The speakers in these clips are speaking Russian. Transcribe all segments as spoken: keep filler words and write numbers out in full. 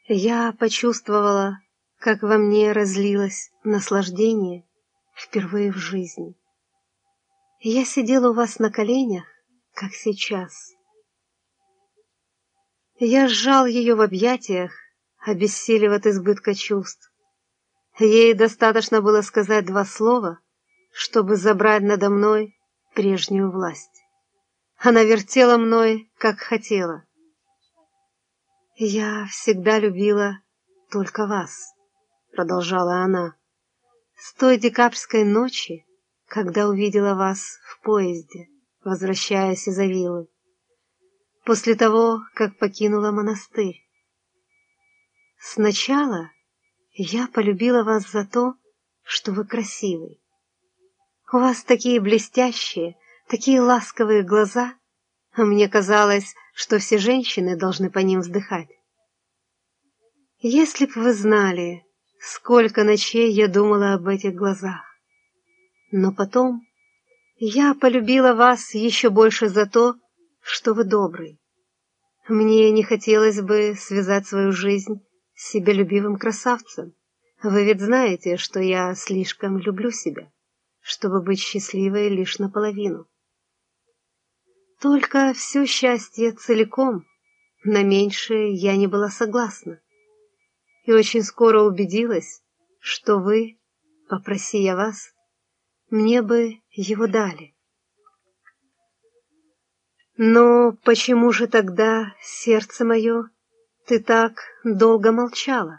Я почувствовала, как во мне разлилось наслаждение впервые в жизни. Я сидела у вас на коленях, как сейчас. Я сжал ее в объятиях, обессилев от избытка чувств. Ей достаточно было сказать два слова, чтобы забрать надо мной прежнюю власть. Она вертела мной, как хотела. «Я всегда любила только вас», — продолжала она, — «с той декабрьской ночи, когда увидела вас в поезде, возвращаясь из Авилы, после того, как покинула монастырь. Сначала я полюбила вас за то, что вы красивый. У вас такие блестящие, такие ласковые глаза, а мне казалось, что все женщины должны по ним вздыхать. Если б вы знали, сколько ночей я думала об этих глазах. Но потом я полюбила вас еще больше за то, что вы добрый. Мне не хотелось бы связать свою жизнь с себялюбивым красавцем. Вы ведь знаете, что я слишком люблю себя, чтобы быть счастливой лишь наполовину. Только все счастье целиком, на меньшее я не была согласна. И очень скоро убедилась, что вы, попроси я вас, мне бы его дали. Но почему же тогда, сердце мое, ты так долго молчала?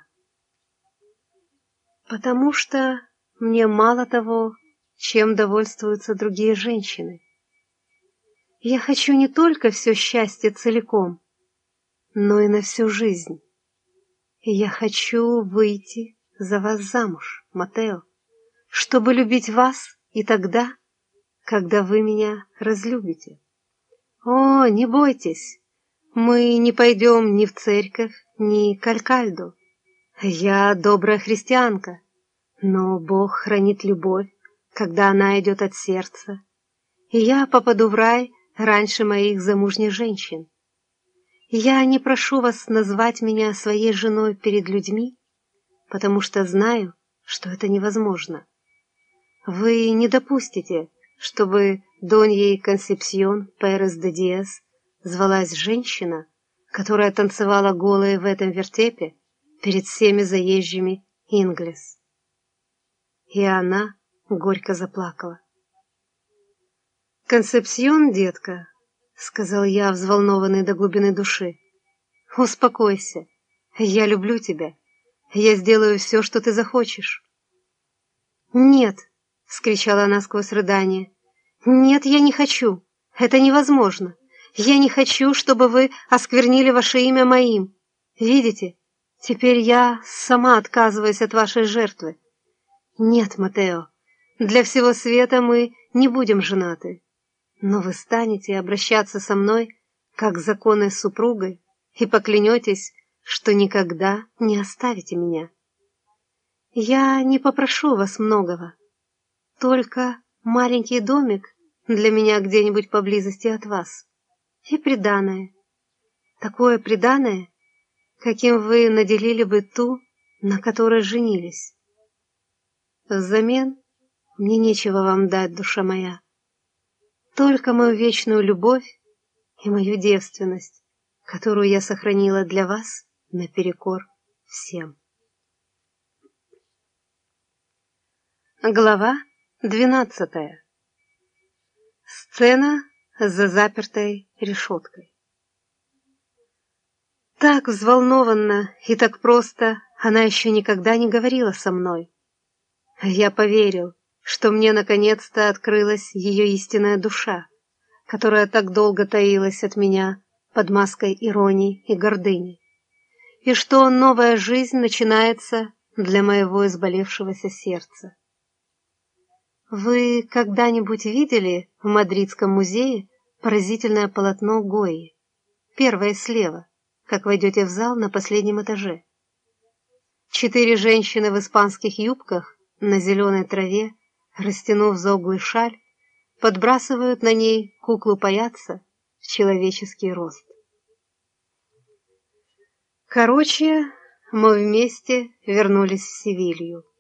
Потому что мне мало того, чем довольствуются другие женщины. Я хочу не только все счастье целиком, но и на всю жизнь. И я хочу выйти за вас замуж, Матео, чтобы любить вас и тогда, когда вы меня разлюбите. О, не бойтесь, мы не пойдем ни в церковь, ни к Алькальду. Я добрая христианка, но Бог хранит любовь, когда она идет от сердца, и я попаду в рай раньше моих замужних женщин. Я не прошу вас назвать меня своей женой перед людьми, потому что знаю, что это невозможно. Вы не допустите, чтобы Доньей Консепсьон Перес де Диас звалась женщина, которая танцевала голая в этом вертепе перед всеми заезжими Инглес. И она горько заплакала. «Консепсьон, детка», — сказал я, взволнованный до глубины души, — «успокойся, я люблю тебя, я сделаю все, что ты захочешь». «Нет», — вскричала она сквозь рыдание, — «нет, я не хочу, это невозможно, я не хочу, чтобы вы осквернили ваше имя моим. Видите, теперь я сама отказываюсь от вашей жертвы. Нет, Матео, для всего света мы не будем женаты. Но вы станете обращаться со мной, как законной супругой, и поклянетесь, что никогда не оставите меня. Я не попрошу вас многого, только маленький домик для меня где-нибудь поблизости от вас и приданое, такое приданое, каким вы наделили бы ту, на которой женились. Взамен мне нечего вам дать, душа моя, только мою вечную любовь и мою девственность, которую я сохранила для вас наперекор всем. Глава двенадцатая. Сцена за запертой решеткой. Так взволнованно и так просто она еще никогда не говорила со мной. Я поверил, что мне наконец-то открылась ее истинная душа, которая так долго таилась от меня под маской иронии и гордыни, и что новая жизнь начинается для моего изболевшегося сердца. Вы когда-нибудь видели в Мадридском музее поразительное полотно Гойи, первое слева, как войдете в зал на последнем этаже? Четыре женщины в испанских юбках на зеленой траве, растянув зоглый шаль, подбрасывают на ней куклу-паяца в человеческий рост. Короче, мы вместе вернулись в Севилью.